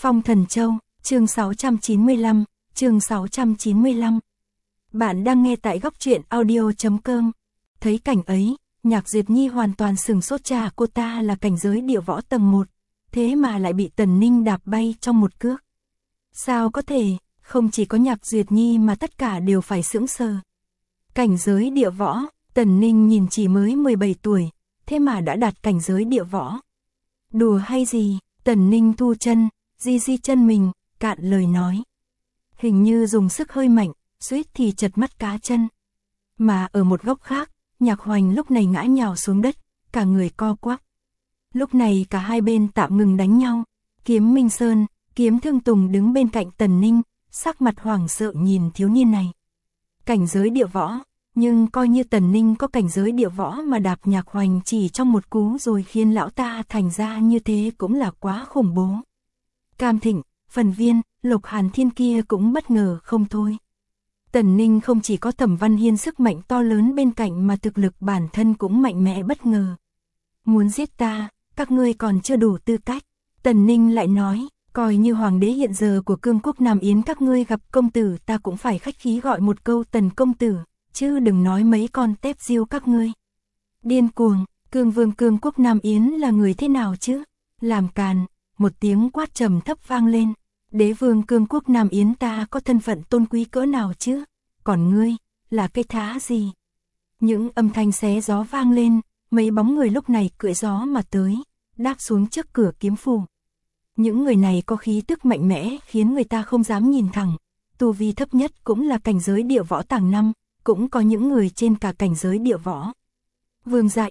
Phong Thần Châu, chương 695, chương 695. Bạn đang nghe tại góc truyện audio.com. Thấy cảnh ấy, Nhạc Duyệt Nhi hoàn toàn sừng sốt, cha cô ta là cảnh giới địa võ tầng 1, thế mà lại bị Tần Ninh đạp bay trong một cước. Sao có thể, không chỉ có Nhạc Duyệt Nhi mà tất cả đều phải sững sờ. Cảnh giới địa võ, Tần Ninh nhìn chỉ mới 17 tuổi, thế mà đã đạt cảnh giới địa võ. Đùa hay gì, Tần Ninh thu chân, di chân mình, cạn lời nói. Hình như dùng sức hơi mạnh, suýt thì chật mắt cá chân. Mà ở một góc khác, Nhạc Hoành lúc này ngã nhào xuống đất, cả người co quắp. Lúc này cả hai bên tạm ngừng đánh nhau. Kiếm Minh Sơn, Kiếm Thương Tùng đứng bên cạnh Tần Ninh, sắc mặt hoảng sợ nhìn thiếu niên này. Cảnh giới địa võ, nhưng coi như Tần Ninh có cảnh giới địa võ mà đạp Nhạc Hoành chỉ trong một cú rồi khiến lão ta thành ra như thế cũng là quá khủng bố. Cam Thịnh, Phần Viên, Lục Hàn Thiên kia cũng bất ngờ không thôi. Tần Ninh không chỉ có Thẩm Văn Hiên sức mạnh to lớn bên cạnh mà thực lực bản thân cũng mạnh mẽ bất ngờ. Muốn giết ta, các ngươi còn chưa đủ tư cách. Tần Ninh lại nói, coi như hoàng đế hiện giờ của Cương Quốc Nam Yến các ngươi gặp công tử ta cũng phải khách khí gọi một câu Tần công tử, chứ đừng nói mấy con tép diêu các ngươi. Điên cuồng, Cương Vương Cương Quốc Nam Yến là người thế nào chứ? Làm càn, một tiếng quát trầm thấp vang lên. Đế vương Cương Quốc Nam Yến ta có thân phận tôn quý cỡ nào chứ? Còn ngươi, là cái thá gì? Những âm thanh xé gió vang lên, mấy bóng người lúc này cưỡi gió mà tới, đáp xuống trước cửa kiếm phủ. Những người này có khí tức mạnh mẽ khiến người ta không dám nhìn thẳng. Tu vi thấp nhất cũng là cảnh giới địa võ tầng 5, cũng có những người trên cả cảnh giới địa võ. Vương gia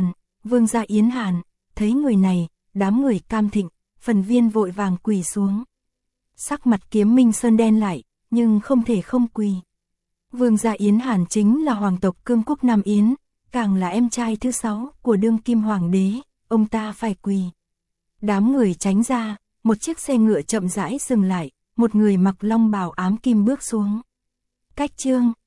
Yến Hàn, thấy người này, đám người Cam Thịnh, Phần Viên vội vàng quỳ xuống. Sắc mặt Kiếm Minh Sơn đen lại, nhưng không thể không quỳ. Vương gia Yến Hàn chính là hoàng tộc Cương Quốc Nam Yến, càng là em trai thứ 6 của đương kim hoàng đế, ông ta phải quỳ. Đám người tránh ra, một chiếc xe ngựa chậm rãi dừng lại, một người mặc long bào ám kim bước xuống. Cách Trương,